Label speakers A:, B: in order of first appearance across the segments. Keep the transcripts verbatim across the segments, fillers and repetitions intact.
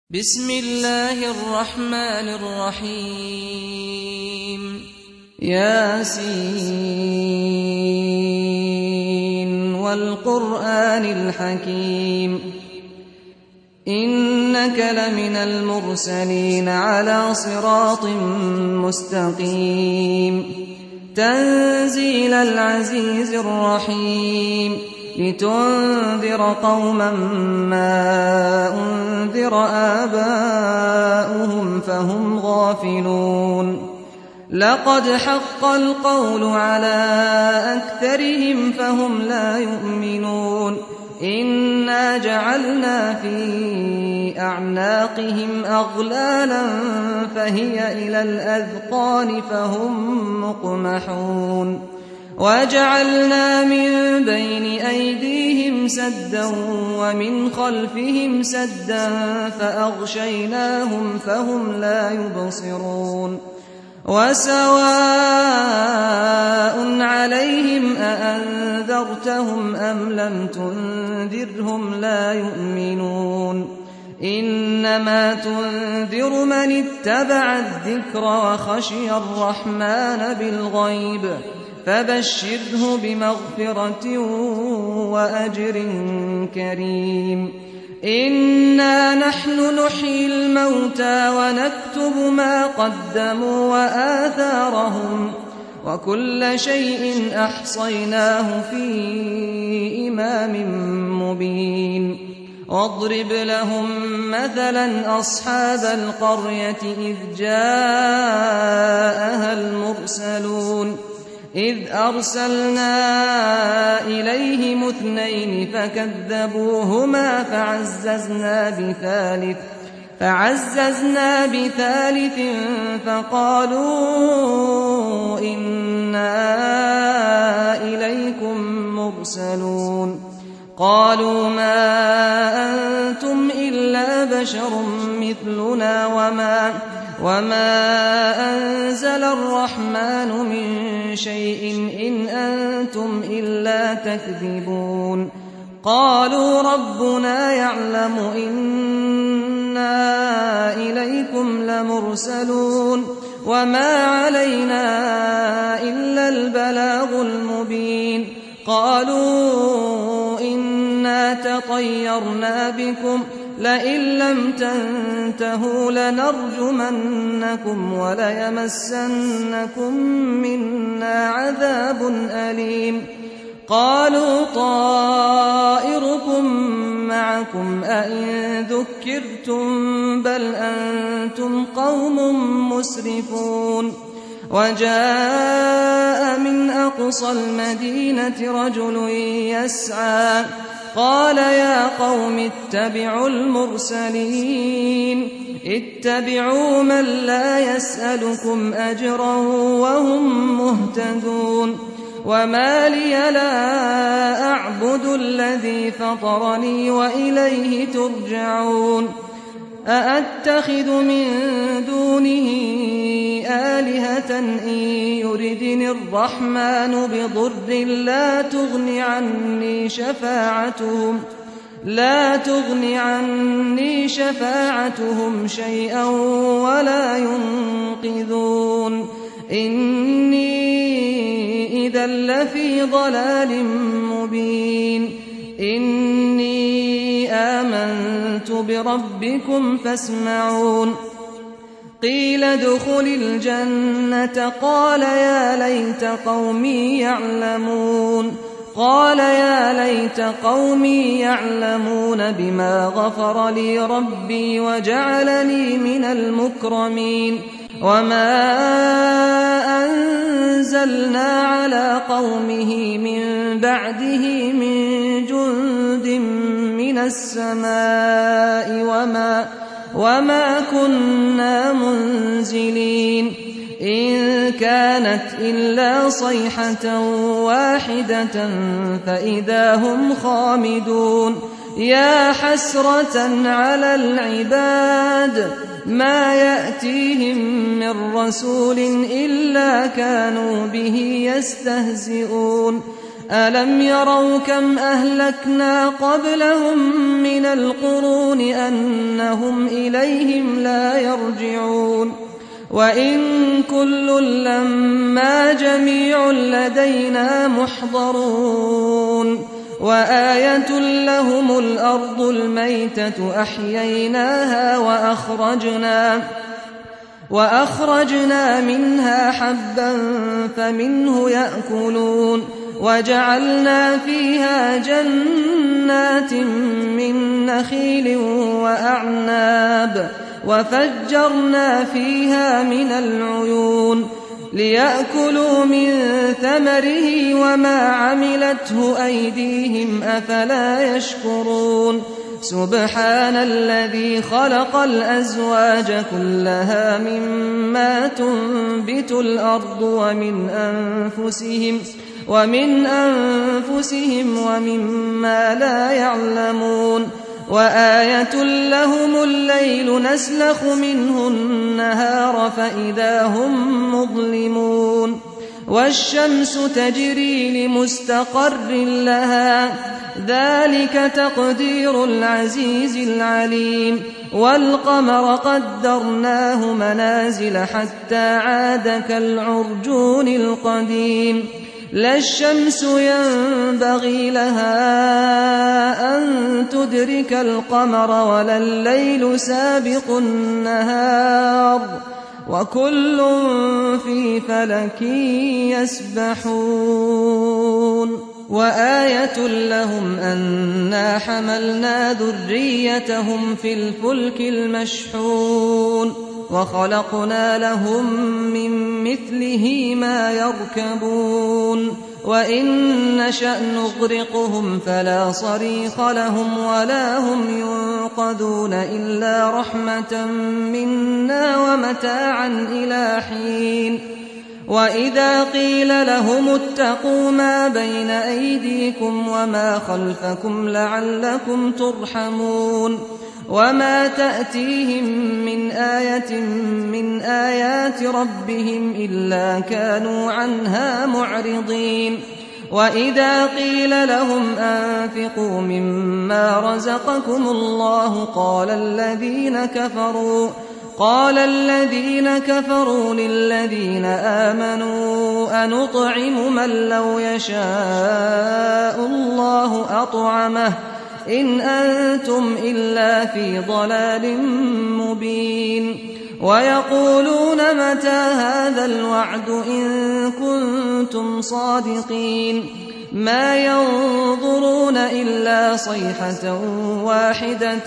A: بسم الله الرحمن الرحيم ياسين والقرآن الحكيم إنك لمن المرسلين على صراط مستقيم تنزيل العزيز الرحيم لتنذر قوما ما أنذر آباؤهم فهم غافلون لقد حق القول على أكثرهم فهم لا يؤمنون إنا جعلنا في أعناقهم أغلالا فهي إلى الأذقان فهم مقمحون وجعلنا من بين أيديهم سدا ومن خلفهم سدا فأغشيناهم فهم لا يبصرون وسواء عليهم أأنذرتهم أم لم تنذرهم لا يؤمنون إنما تنذر من اتبع الذكر وخشي الرحمن بالغيب فبشره بمغفرة وأجر كريم إنا نحن نحيي الموتى ونكتب ما قدموا وآثارهم وكل شيء أحصيناه في إمام مبين واضرب لهم مثلا أصحاب القرية إذ جاءها المرسلون إذ أرسلنا إليهم اثنين فكذبوهما فعززنا بثالث فعززنا بثالث فقالوا إنا إليكم مرسلون قالوا ما أنتم إلا بشر مثلنا وما وما أنزل الرحمن من شيء إن أنتم إلا تكذبون قالوا ربنا يعلم إنا إليكم لمرسلون وما علينا إلا البلاغ المبين قالوا إنا تطيرنا بكم لئن لم تنتهوا لنرجمنكم وليمسنكم منا عذاب أليم قالوا طائركم معكم أئن ذكرتم بل أنتم قوم مسرفون وجاء من أقصى المدينة رجل يسعى قال يا قوم اتبعوا المرسلين اتبعوا من لا يسألكم أجرا وهم مهتدون وما لي لا أعبد الذي فطرني وإليه ترجعون أأتخذ من دونه آلهة إن يردني الرحمن بضر لا تغن عني شفاعتهم لا تغن عني شفاعتهم شيئا ولا ينقذون إني إذا لفي ضلال مبين إني آمنت بربكم فاسمعون قيل ادخل الجنة قال يا ليت قومي يعلمون قال يا ليت قومي يعلمون بما غفر لي ربي وجعلني من المكرمين وما أنزلنا على قومه من بعده من جند من السماء وما وما كنا منزلين إن كانت إلا صيحة واحدة فإذا هم خامدون يا حسرة على العباد ما يأتيهم من رسول إلا كانوا به يستهزئون ألم يروا كم أهلكنا قبلهم من القرون أنهم إليهم لا يرجعون وإن كل لما جميع لدينا محضرون وآية لهم الأرض الميتة أحييناها وأخرجنا وأخرجنا منها حبا فمنه يأكلون وجعلنا فيها جنات من نخيل وأعناب وفجرنا فيها من العيون ليأكلوا من ثمره وما عملته أيديهم أفلا يشكرون سبحان الذي خلق الأزواج كلها مما تنبت الأرض ومن أنفسهم ومن أنفسهم ومما لا يعلمون وآية لهم الليل نسلخ منه النهار فإذا هم مظلمون والشمس تجري لمستقر لها ذلك تقدير العزيز العليم والقمر قدرناه منازل حتى عاد كالعرجون القديم لا الشمس ينبغي لها أن تدرك القمر ولا الليل سابق النهار وكل في فلك يسبحون وآية لهم أنا حملنا ذريتهم في الفلك المشحون وخلقنا لهم من مثله ما يركبون وإن نشأ نغرقهم فلا صريخ لهم ولا هم ينقذون إلا رحمة منا ومتاعا إلى حين وإذا قيل لهم اتقوا ما بين أيديكم وما خلفكم لعلكم ترحمون وما تأتيهم من آية من آيات ربهم إلا كانوا عنها معرضين وإذا قيل لهم أنفقوا مما رزقكم الله قال الذين كفروا قال الذين كفروا للذين آمنوا أنطعم من لو يشاء الله أطعمه إن أنتم إلا في ضلال مبين ويقولون متى هذا الوعد إن كنتم صادقين ما ينظرون إلا صيحة واحدة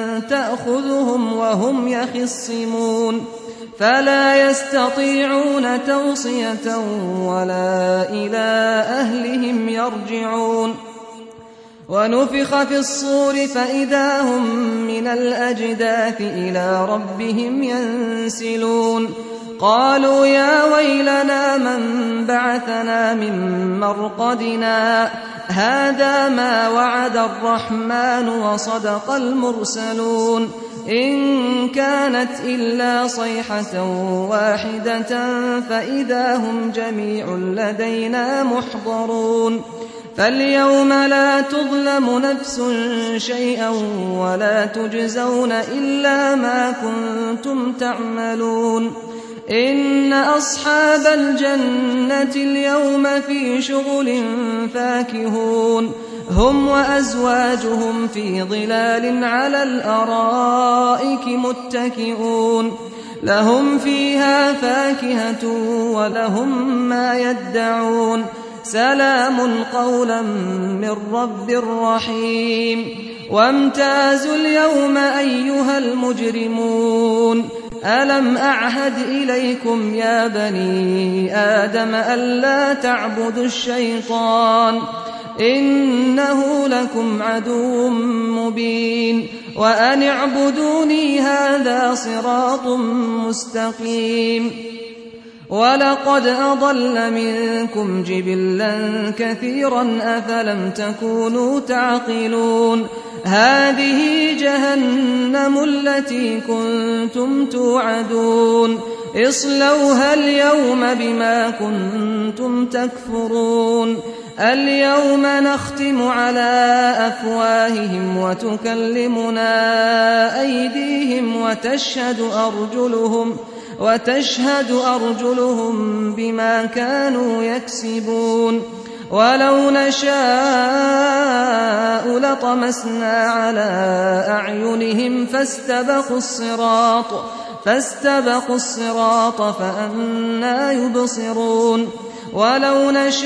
A: تأخذهم وهم يخصمون فلا يستطيعون توصية ولا إلى أهلهم يرجعون ونفخ في الصور فإذا هم من الأجداث إلى ربهم ينسلون قالوا يا ويلنا من بعثنا من مرقدنا هذا ما وعد الرحمن وصدق المرسلون إن كانت إلا صيحة واحدة فإذا هم جميع لدينا محضرون فاليوم لا تظلم نفس شيئا ولا تجزون إلا ما كنتم تعملون إن أصحاب الجنة اليوم في شغل فاكهون هم وأزواجهم في ظلال على الأرائك متكئون لهم فيها فاكهة ولهم ما يدعون سلام قولا من رب رحيم وامتازوا اليوم أيها المجرمون ألم أعهد إليكم يا بني آدم ألا تعبدوا الشيطان إنه لكم عدو مبين وأن اعبدوني هذا صراط مستقيم ولقد أضل منكم جبلا كثيرا أفلم تكونوا تعقلون هذه جهنم التي كنتم توعدون اصلوها اليوم بما كنتم تكفرون اليوم نختم على أفواههم وتكلمنا أيديهم وتشهد أرجلهم وتشهد أرجلهم بما كانوا يكسبون ولو نشاء لطمسنا على أعينهم فاستبقوا الصراط فاستبقوا الصراط فأنى يبصرون ولو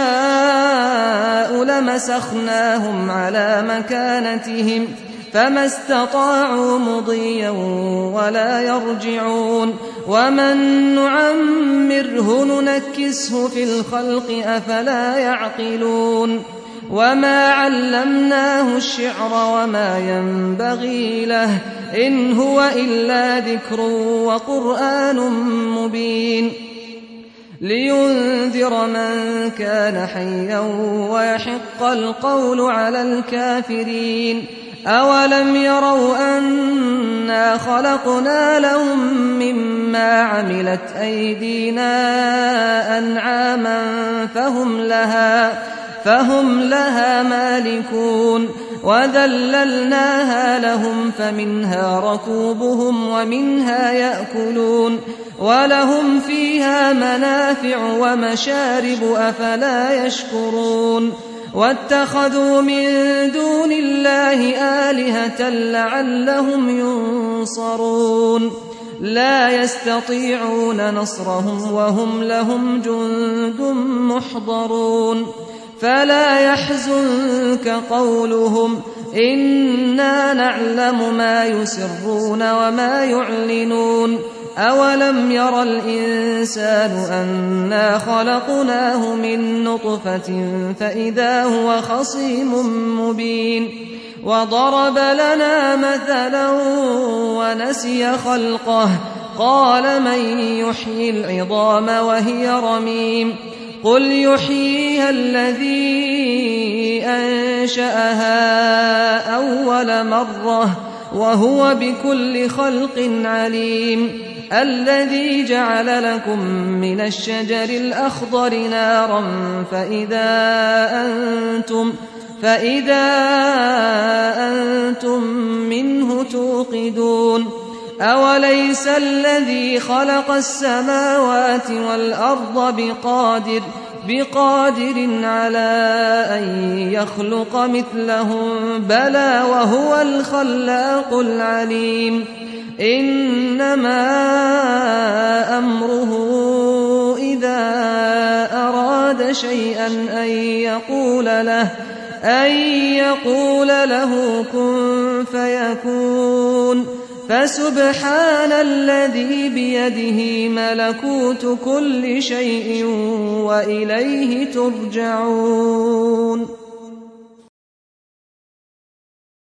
A: نشاء لمسخناهم على مكانتهم فما استطاعوا مضيا ولا يرجعون ومن نعمره ننكسه في الخلق أفلا يعقلون وما علمناه الشعر وما ينبغي له إن هو إلا ذكر وقرآن مبين لينذر من كان حيا ويحق القول على الكافرين أولم يروا أنا خلقنا لهم مما عملت أيدينا أنعاما فهم لها فهم لها مالكون وذللناها لهم فمنها ركوبهم ومنها يأكلون ولهم فيها منافع ومشارب أفلا يشكرون واتخذوا من دون الله آلهة لعلهم ينصرون لا يستطيعون نصرهم وهم لهم جند محضرون فلا يحزنك قولهم إنا نعلم ما يسرون وما يعلنون أولم ير الإنسان أنا خلقناه من نطفة فإذا هو خصيم مبين وضرب لنا مثلا ونسي خلقه قال من يحيي العظام وهي رميم قل يحييها الذي أنشأها أول مرة وهو بكل خلق عليم الذي جعل لكم من الشجر الأخضر نارا فإذا أنتم فإذا أنتم منه توقدون أوليس الذي خلق السماوات والأرض بقادر بقادر على أن يخلق مثلهم بلى وهو الخلاق العليم إنما أمره إذا أراد شيئا أن يقول له أن يقول له كن فيكون فسبحان الذي بيده ملكوت كل شيء وإليه ترجعون